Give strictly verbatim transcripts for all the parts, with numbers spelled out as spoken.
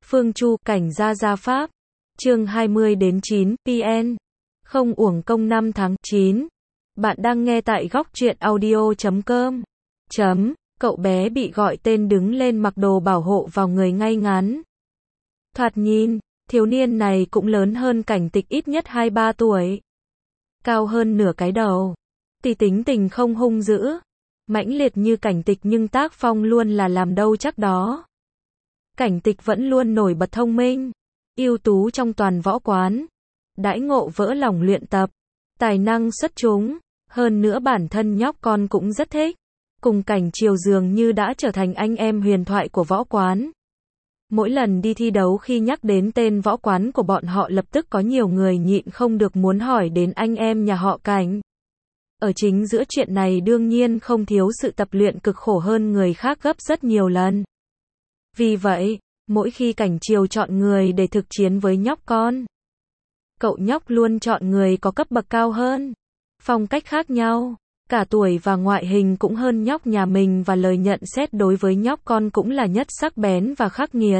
Phương Chu, Cảnh Gia Gia Pháp. Chương hai mươi đến chín, pê en. Không uổng công năm tháng chín. Bạn đang nghe tại góc truyện audio chấm com. Chấm, cậu bé bị gọi tên đứng lên mặc đồ bảo hộ vào người ngay ngắn. Thoạt nhìn, thiếu niên này cũng lớn hơn Cảnh Tịch ít nhất hai ba tuổi. Cao hơn nửa cái đầu. Tuy tính tình không hung dữ, mãnh liệt như Cảnh Tịch nhưng tác phong luôn là làm đâu chắc đó. Cảnh Tịch vẫn luôn nổi bật thông minh, ưu tú trong toàn võ quán, đãi ngộ vỡ lòng luyện tập, tài năng xuất chúng, hơn nữa bản thân nhóc con cũng rất thích. Cùng Cảnh Triều dường như đã trở thành anh em huyền thoại của võ quán. Mỗi lần đi thi đấu khi nhắc đến tên võ quán của bọn họ lập tức có nhiều người nhịn không được muốn hỏi đến anh em nhà họ Cảnh. Ở chính giữa chuyện này đương nhiên không thiếu sự tập luyện cực khổ hơn người khác gấp rất nhiều lần. Vì vậy, mỗi khi Cảnh Triều chọn người để thực chiến với nhóc con, cậu nhóc luôn chọn người có cấp bậc cao hơn, phong cách khác nhau, cả tuổi và ngoại hình cũng hơn nhóc nhà mình và lời nhận xét đối với nhóc con cũng là nhất sắc bén và khắc nghiệt.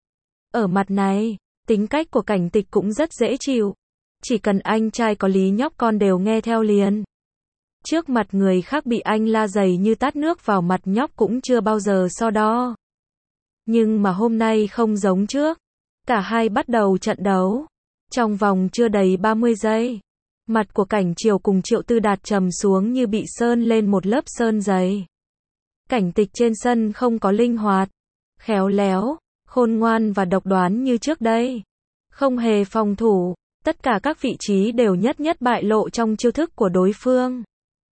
Ở mặt này, tính cách của Cảnh Tịch cũng rất dễ chịu. Chỉ cần anh trai có lý nhóc con đều nghe theo liền. Trước mặt người khác bị anh la dày như tát nước vào mặt nhóc cũng chưa bao giờ so đo. Nhưng mà hôm nay không giống trước. Cả hai bắt đầu trận đấu. Trong vòng chưa đầy ba mươi giây, mặt của Cảnh Triều cùng Triệu Tư Đạt trầm xuống như bị sơn lên một lớp sơn dày. Cảnh Tịch trên sân không có linh hoạt, khéo léo, khôn ngoan và độc đoán như trước đây. Không hề phòng thủ, tất cả các vị trí đều nhất nhất bại lộ trong chiêu thức của đối phương.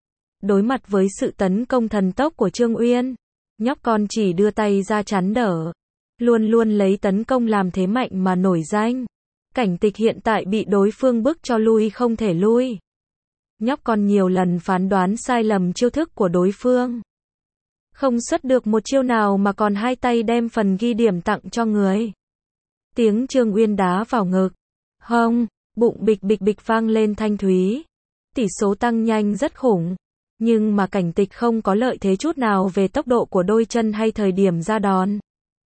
Đối mặt với sự tấn công thần tốc của Trương Uyên, nhóc con chỉ đưa tay ra chắn đỡ, luôn luôn lấy tấn công làm thế mạnh mà nổi danh. Cảnh Tịch hiện tại bị đối phương bức cho lui không thể lui. Nhóc con nhiều lần phán đoán sai lầm chiêu thức của đối phương. Không xuất được một chiêu nào mà còn hai tay đem phần ghi điểm tặng cho người. Tiếng Trương Uyên đá vào ngực, hông, bụng bịch bịch bịch vang lên thanh thúy. Tỷ số tăng nhanh rất khủng. Nhưng mà Cảnh Tịch không có lợi thế chút nào về tốc độ của đôi chân hay thời điểm ra đòn.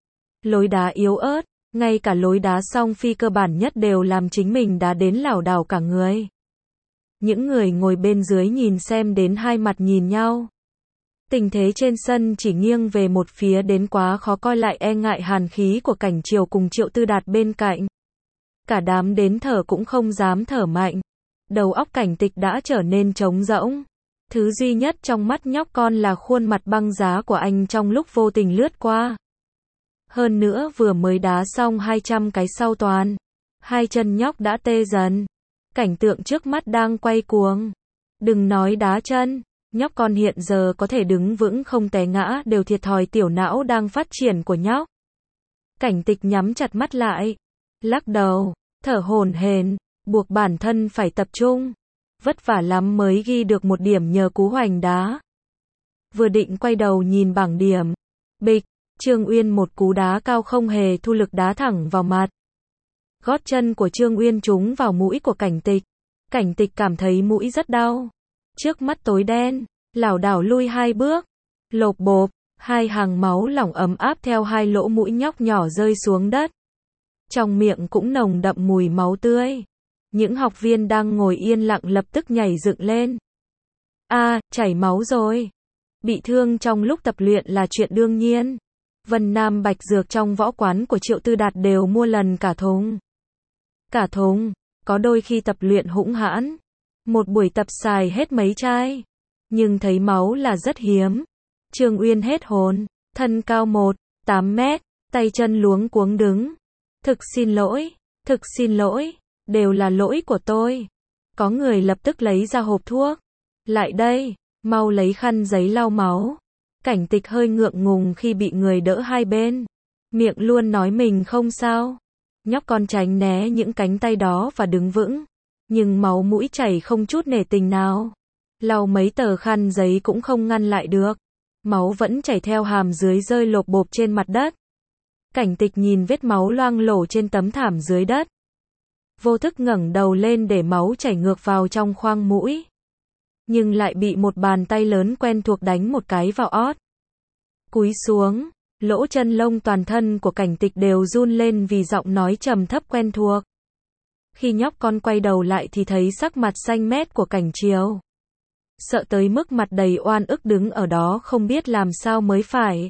Lối đá yếu ớt, ngay cả lối đá song phi cơ bản nhất đều làm chính mình đá đến lảo đảo cả người. Những người ngồi bên dưới nhìn xem đến hai mặt nhìn nhau. Tình thế trên sân chỉ nghiêng về một phía đến quá khó coi lại e ngại hàn khí của Cảnh Triều cùng Triệu Tư Đạt bên cạnh. Cả đám đến thở cũng không dám thở mạnh. Đầu óc Cảnh Tịch đã trở nên trống rỗng. Thứ duy nhất trong mắt nhóc con là khuôn mặt băng giá của anh trong lúc vô tình lướt qua. Hơn nữa vừa mới đá xong hai trăm cái sau toàn. Hai chân nhóc đã tê dần. Cảnh tượng trước mắt đang quay cuồng. Đừng nói đá chân. Nhóc con hiện giờ có thể đứng vững không té ngã đều thiệt thòi tiểu não đang phát triển của nhóc. Cảnh Tịch nhắm chặt mắt lại. Lắc đầu. Thở hổn hển. Buộc bản thân phải tập trung. Vất vả lắm mới ghi được một điểm nhờ cú hoành đá. Vừa định quay đầu nhìn bảng điểm. Bịch. Trương Uyên một cú đá cao không hề thu lực đá thẳng vào mặt. Gót chân của Trương Uyên trúng vào mũi của Cảnh Tịch. Cảnh Tịch cảm thấy mũi rất đau. Trước mắt tối đen, lảo đảo lui hai bước. Lộp bộp, hai hàng máu lỏng ấm áp theo hai lỗ mũi nhóc nhỏ rơi xuống đất. Trong miệng cũng nồng đậm mùi máu tươi. Những học viên đang ngồi yên lặng lập tức nhảy dựng lên. A, à, chảy máu rồi. Bị thương trong lúc tập luyện là chuyện đương nhiên. Vân Nam Bạch Dược trong võ quán của Triệu Tư Đạt đều mua lần cả thùng. Cả thùng, có đôi khi tập luyện hũng hãn. Một buổi tập xài hết mấy chai. Nhưng thấy máu là rất hiếm. Trương Uyên hết hồn, thân cao một phẩy tám mét, tay chân luống cuống đứng. Thực xin lỗi, thực xin lỗi, đều là lỗi của tôi. Có người lập tức lấy ra hộp thuốc. Lại đây, mau lấy khăn giấy lau máu. Cảnh Tịch hơi ngượng ngùng khi bị người đỡ hai bên. Miệng luôn nói mình không sao. Nhóc con tránh né những cánh tay đó và đứng vững. Nhưng máu mũi chảy không chút nể tình nào. Lau mấy tờ khăn giấy cũng không ngăn lại được. Máu vẫn chảy theo hàm dưới rơi lộp bộp trên mặt đất. Cảnh Tịch nhìn vết máu loang lổ trên tấm thảm dưới đất. Vô thức ngẩng đầu lên để máu chảy ngược vào trong khoang mũi. Nhưng lại bị một bàn tay lớn quen thuộc đánh một cái vào ót. Cúi xuống, Lỗ chân lông toàn thân của Cảnh Tịch đều run lên vì giọng nói trầm thấp quen thuộc. Khi nhóc con quay đầu lại thì thấy sắc mặt xanh mét của Cảnh Triều. Sợ tới mức mặt đầy oan ức đứng ở đó không biết làm sao mới phải.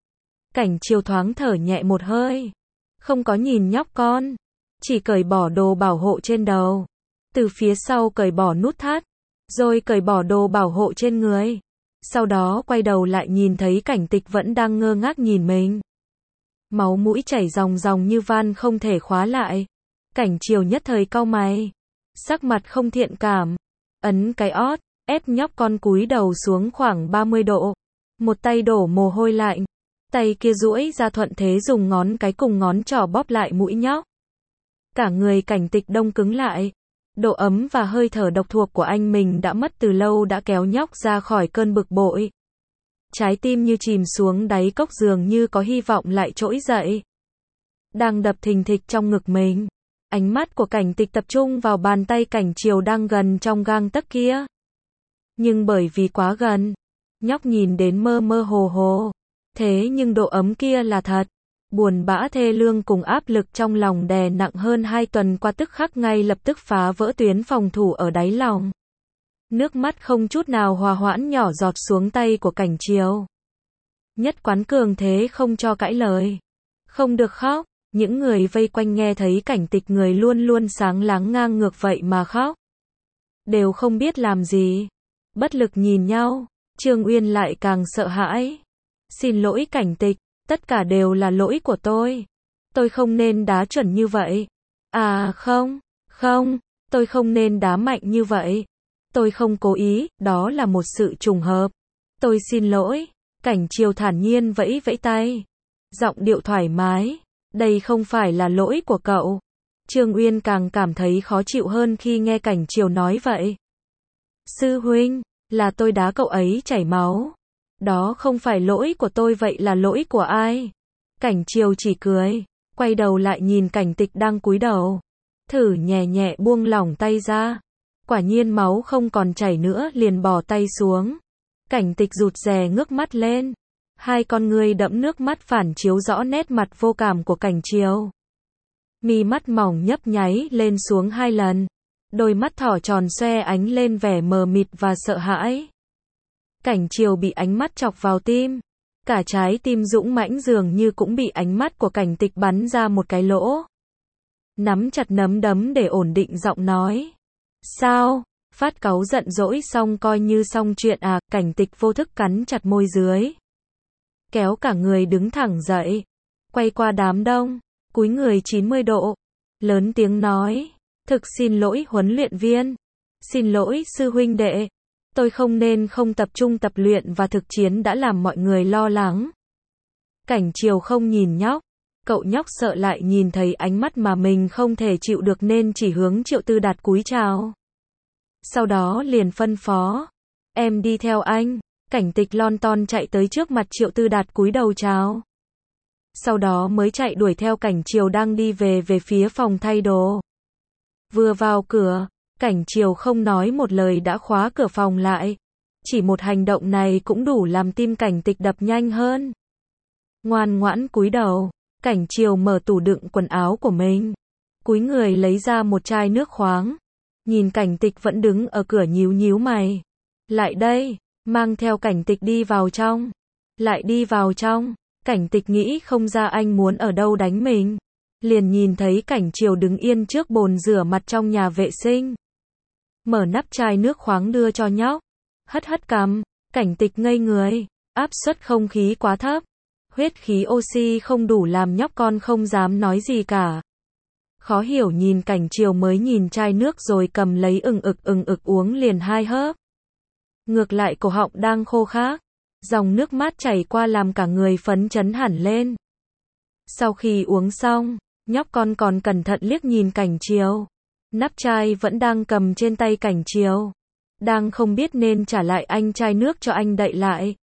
Cảnh Triều thoáng thở nhẹ một hơi. Không có nhìn nhóc con. Chỉ cởi bỏ đồ bảo hộ trên đầu. Từ phía sau cởi bỏ nút thắt. Rồi cởi bỏ đồ bảo hộ trên người. Sau đó quay đầu lại nhìn thấy Cảnh Tịch vẫn đang ngơ ngác nhìn mình. Máu mũi chảy ròng ròng như van không thể khóa lại. Cảnh Triều nhất thời cau mày. Sắc mặt không thiện cảm. Ấn cái ót, ép nhóc con cúi đầu xuống khoảng ba mươi độ. Một tay đổ mồ hôi lạnh. Tay kia duỗi ra thuận thế dùng ngón cái cùng ngón trỏ bóp lại mũi nhóc. Cả người Cảnh Tịch đông cứng lại. Độ ấm và hơi thở độc thuộc của anh mình đã mất từ lâu đã kéo nhóc ra khỏi cơn bực bội. Trái tim như chìm xuống đáy cốc dường như có hy vọng lại trỗi dậy. Đang đập thình thịch trong ngực mình. Ánh mắt của Cảnh Tịch tập trung vào bàn tay Cảnh Triều đang gần trong gang tấc kia. Nhưng bởi vì quá gần, nhóc nhìn đến mơ mơ hồ hồ. Thế nhưng độ ấm kia là thật. Buồn bã thê lương cùng áp lực trong lòng đè nặng hơn hai tuần qua tức khắc ngay lập tức phá vỡ tuyến phòng thủ ở đáy lòng. Nước mắt không chút nào hòa hoãn nhỏ giọt xuống tay của Cảnh Triều. Nhất quán cường thế không cho cãi lời. Không được khóc. Những người vây quanh nghe thấy Cảnh Tịch người luôn luôn sáng láng ngang ngược vậy mà khóc. Đều không biết làm gì. Bất lực nhìn nhau. Trương Uyên lại càng sợ hãi. Xin lỗi Cảnh Tịch. Tất cả đều là lỗi của tôi. Tôi không nên đá chuẩn như vậy. À không, không, tôi không nên đá mạnh như vậy. Tôi không cố ý, đó là một sự trùng hợp. Tôi xin lỗi. Cảnh Triều thản nhiên vẫy vẫy tay. Giọng điệu thoải mái. Đây không phải là lỗi của cậu. Trương Uyên càng cảm thấy khó chịu hơn khi nghe Cảnh Triều nói vậy. Sư huynh, là tôi đá cậu ấy chảy máu. Đó không phải lỗi của tôi vậy là lỗi của ai? Cảnh Triều chỉ cười, quay đầu lại nhìn Cảnh Tịch đang cúi đầu. Thử nhẹ nhẹ buông lỏng tay ra. Quả nhiên máu không còn chảy nữa liền bỏ tay xuống. Cảnh Tịch rụt rè ngước mắt lên. Hai con ngươi đẫm nước mắt phản chiếu rõ nét mặt vô cảm của Cảnh Triều. Mi mắt mỏng nhấp nháy lên xuống hai lần. Đôi mắt thỏ tròn xoe ánh lên vẻ mờ mịt và sợ hãi. Cảnh Triều bị ánh mắt chọc vào tim. Cả trái tim dũng mãnh dường như cũng bị ánh mắt của Cảnh Tịch bắn ra một cái lỗ. Nắm chặt nắm đấm để ổn định giọng nói. Sao? Phát cáu giận dỗi xong coi như xong chuyện à? Cảnh Tịch vô thức cắn chặt môi dưới. Kéo cả người đứng thẳng dậy. Quay qua đám đông. Cúi người chín mươi độ. Lớn tiếng nói. Thực xin lỗi huấn luyện viên. Xin lỗi sư huynh đệ. Tôi không nên không tập trung tập luyện và thực chiến đã làm mọi người lo lắng. Cảnh Triều không nhìn nhóc. Cậu nhóc sợ lại nhìn thấy ánh mắt mà mình không thể chịu được nên chỉ hướng Triệu Tư Đạt cúi chào. Sau đó liền phân phó. Em đi theo anh. Cảnh Tịch lon ton chạy tới trước mặt Triệu Tư Đạt cúi đầu chào. Sau đó mới chạy đuổi theo Cảnh Triều đang đi về về phía phòng thay đồ. Vừa vào cửa, Cảnh Triều không nói một lời đã khóa cửa phòng lại. Chỉ một hành động này cũng đủ làm tim Cảnh Tịch đập nhanh hơn. Ngoan ngoãn cúi đầu, Cảnh Triều mở tủ đựng quần áo của mình. Cúi người lấy ra một chai nước khoáng. Nhìn Cảnh Tịch vẫn đứng ở cửa nhíu nhíu mày. Lại đây, mang theo Cảnh Tịch đi vào trong. Lại đi vào trong. Cảnh Tịch nghĩ không ra anh muốn ở đâu đánh mình. Liền nhìn thấy Cảnh Triều đứng yên trước bồn rửa mặt trong nhà vệ sinh. Mở nắp chai nước khoáng đưa cho nhóc. Hất hất cằm. Cảnh Tịch ngây người. Áp suất không khí quá thấp. Huyết khí oxy không đủ làm nhóc con không dám nói gì cả. Khó hiểu nhìn Cảnh Triều mới nhìn chai nước rồi cầm lấy ừng ực ừng ực uống liền hai hớp. Ngược lại cổ họng đang khô khát. Dòng nước mát chảy qua làm cả người phấn chấn hẳn lên. Sau khi uống xong, nhóc con còn cẩn thận liếc nhìn Cảnh Triều. Nắp chai vẫn đang cầm trên tay Cảnh Triều. Đang không biết nên trả lại anh chai nước cho anh đậy lại.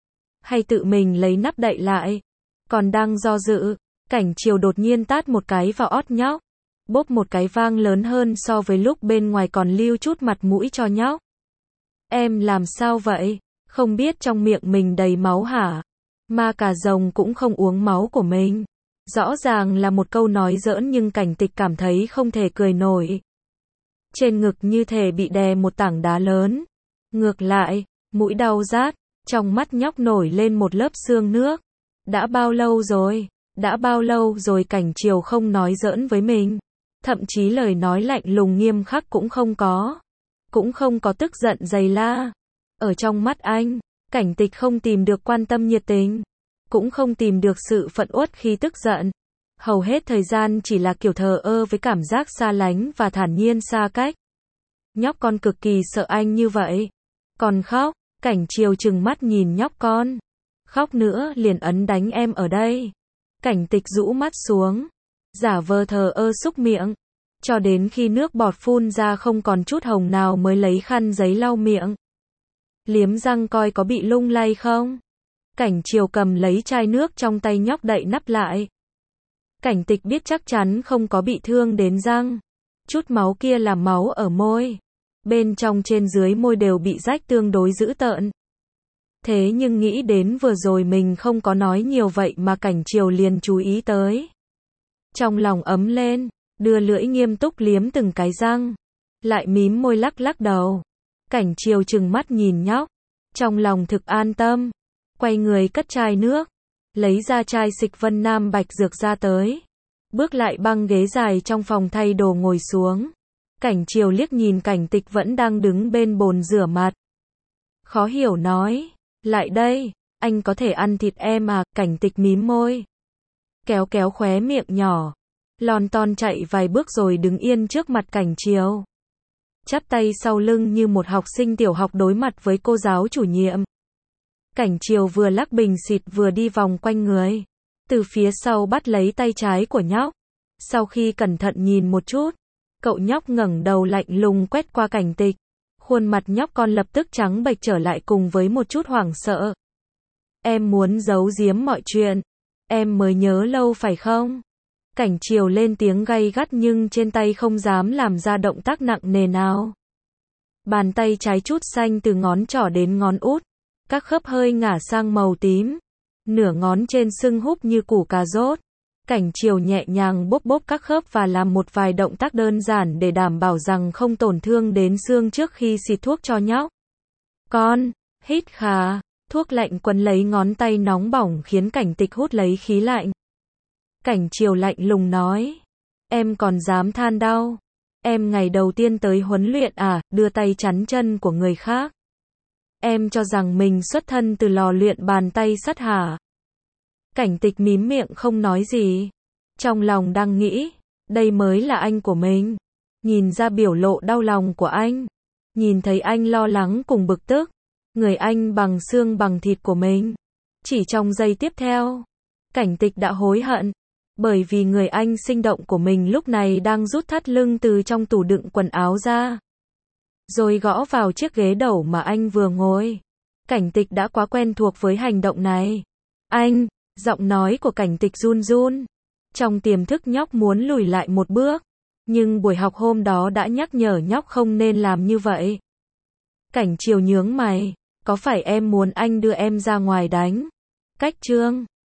Hay tự mình lấy nắp đậy lại. Còn đang do dự, Cảnh Triều đột nhiên tát một cái vào ót nhóc. Bốp một cái vang lớn hơn so với lúc bên ngoài còn lưu chút mặt mũi cho nhóc. Em làm sao vậy? Không biết trong miệng mình đầy máu hả? Ma cà rồng cũng không uống máu của mình. Rõ ràng là một câu nói giỡn nhưng Cảnh Tịch cảm thấy không thể cười nổi. Trên ngực như thể bị đè một tảng đá lớn. Ngược lại, mũi đau rát, trong mắt nhóc nổi lên một lớp sương nước. Đã bao lâu rồi? Đã bao lâu rồi Cảnh Triều không nói giỡn với mình? Thậm chí lời nói lạnh lùng nghiêm khắc cũng không có. Cũng không có tức giận giày la. Ở trong mắt anh, Cảnh Tịch không tìm được quan tâm nhiệt tình. Cũng không tìm được sự phẫn uất khi tức giận. Hầu hết thời gian chỉ là kiểu thờ ơ với cảm giác xa lánh và thản nhiên xa cách. Nhóc con cực kỳ sợ anh như vậy. Còn khóc, Cảnh Triều trừng mắt nhìn nhóc con. Khóc nữa liền ấn đánh em ở đây. Cảnh Tịch rũ mắt xuống. Giả vờ thờ ơ xúc miệng. Cho đến khi nước bọt phun ra không còn chút hồng nào mới lấy khăn giấy lau miệng. Liếm răng coi có bị lung lay không? Cảnh Triều cầm lấy chai nước trong tay nhóc đậy nắp lại. Cảnh Tịch biết chắc chắn không có bị thương đến răng. Chút máu kia là máu ở môi. Bên trong trên dưới môi đều bị rách tương đối dữ tợn. Thế nhưng nghĩ đến vừa rồi mình không có nói nhiều vậy mà Cảnh Triều liền chú ý tới. Trong lòng ấm lên, đưa lưỡi nghiêm túc liếm từng cái răng. Lại mím môi lắc lắc đầu. Cảnh Triều trừng mắt nhìn nhóc. Trong lòng thực an tâm. Quay người cất chai nước. Lấy ra chai xịt Vân Nam Bạch Dược ra tới. Bước lại băng ghế dài trong phòng thay đồ ngồi xuống. Cảnh Triều liếc nhìn Cảnh Tịch vẫn đang đứng bên bồn rửa mặt. Khó hiểu nói. Lại đây, anh có thể ăn thịt em à? Cảnh Tịch mím môi. Kéo kéo khóe miệng nhỏ. Lon ton chạy vài bước rồi đứng yên trước mặt Cảnh Triều. Chắp tay sau lưng như một học sinh tiểu học đối mặt với cô giáo chủ nhiệm. Cảnh Triều vừa lắc bình xịt vừa đi vòng quanh người. Từ phía sau bắt lấy tay trái của nhóc. Sau khi cẩn thận nhìn một chút, cậu nhóc ngẩng đầu lạnh lùng quét qua Cảnh Tịch. Khuôn mặt nhóc con lập tức trắng bệch trở lại cùng với một chút hoảng sợ. Em muốn giấu giếm mọi chuyện. Em mới nhớ lâu phải không? Cảnh Triều lên tiếng gay gắt nhưng trên tay không dám làm ra động tác nặng nề nào. Bàn tay trái chút xanh từ ngón trỏ đến ngón út. Các khớp hơi ngả sang màu tím. Nửa ngón trên sưng húp như củ cà rốt. Cảnh Triều nhẹ nhàng bóp bóp các khớp và làm một vài động tác đơn giản để đảm bảo rằng không tổn thương đến xương trước khi xịt thuốc cho nhóc. Con, hít khà, thuốc lạnh quấn lấy ngón tay nóng bỏng khiến Cảnh Tịch hút lấy khí lạnh. Cảnh Triều lạnh lùng nói. Em còn dám than đau. Em ngày đầu tiên tới huấn luyện à, đưa tay chắn chân của người khác. Em cho rằng mình xuất thân từ lò luyện bàn tay sắt hả? Cảnh Tịch mím miệng không nói gì. Trong lòng đang nghĩ, đây mới là anh của mình. Nhìn ra biểu lộ đau lòng của anh. Nhìn thấy anh lo lắng cùng bực tức. Người anh bằng xương bằng thịt của mình. Chỉ trong giây tiếp theo, Cảnh Tịch đã hối hận. Bởi vì người anh sinh động của mình lúc này đang rút thắt lưng từ trong tủ đựng quần áo ra. Rồi gõ vào chiếc ghế đầu mà anh vừa ngồi. Cảnh Tịch đã quá quen thuộc với hành động này. Anh, giọng nói của Cảnh Tịch run run. Trong tiềm thức nhóc muốn lùi lại một bước. Nhưng buổi học hôm đó đã nhắc nhở nhóc không nên làm như vậy. Cảnh Triều nhướng mày. Có phải em muốn anh đưa em ra ngoài đánh? Cách trương.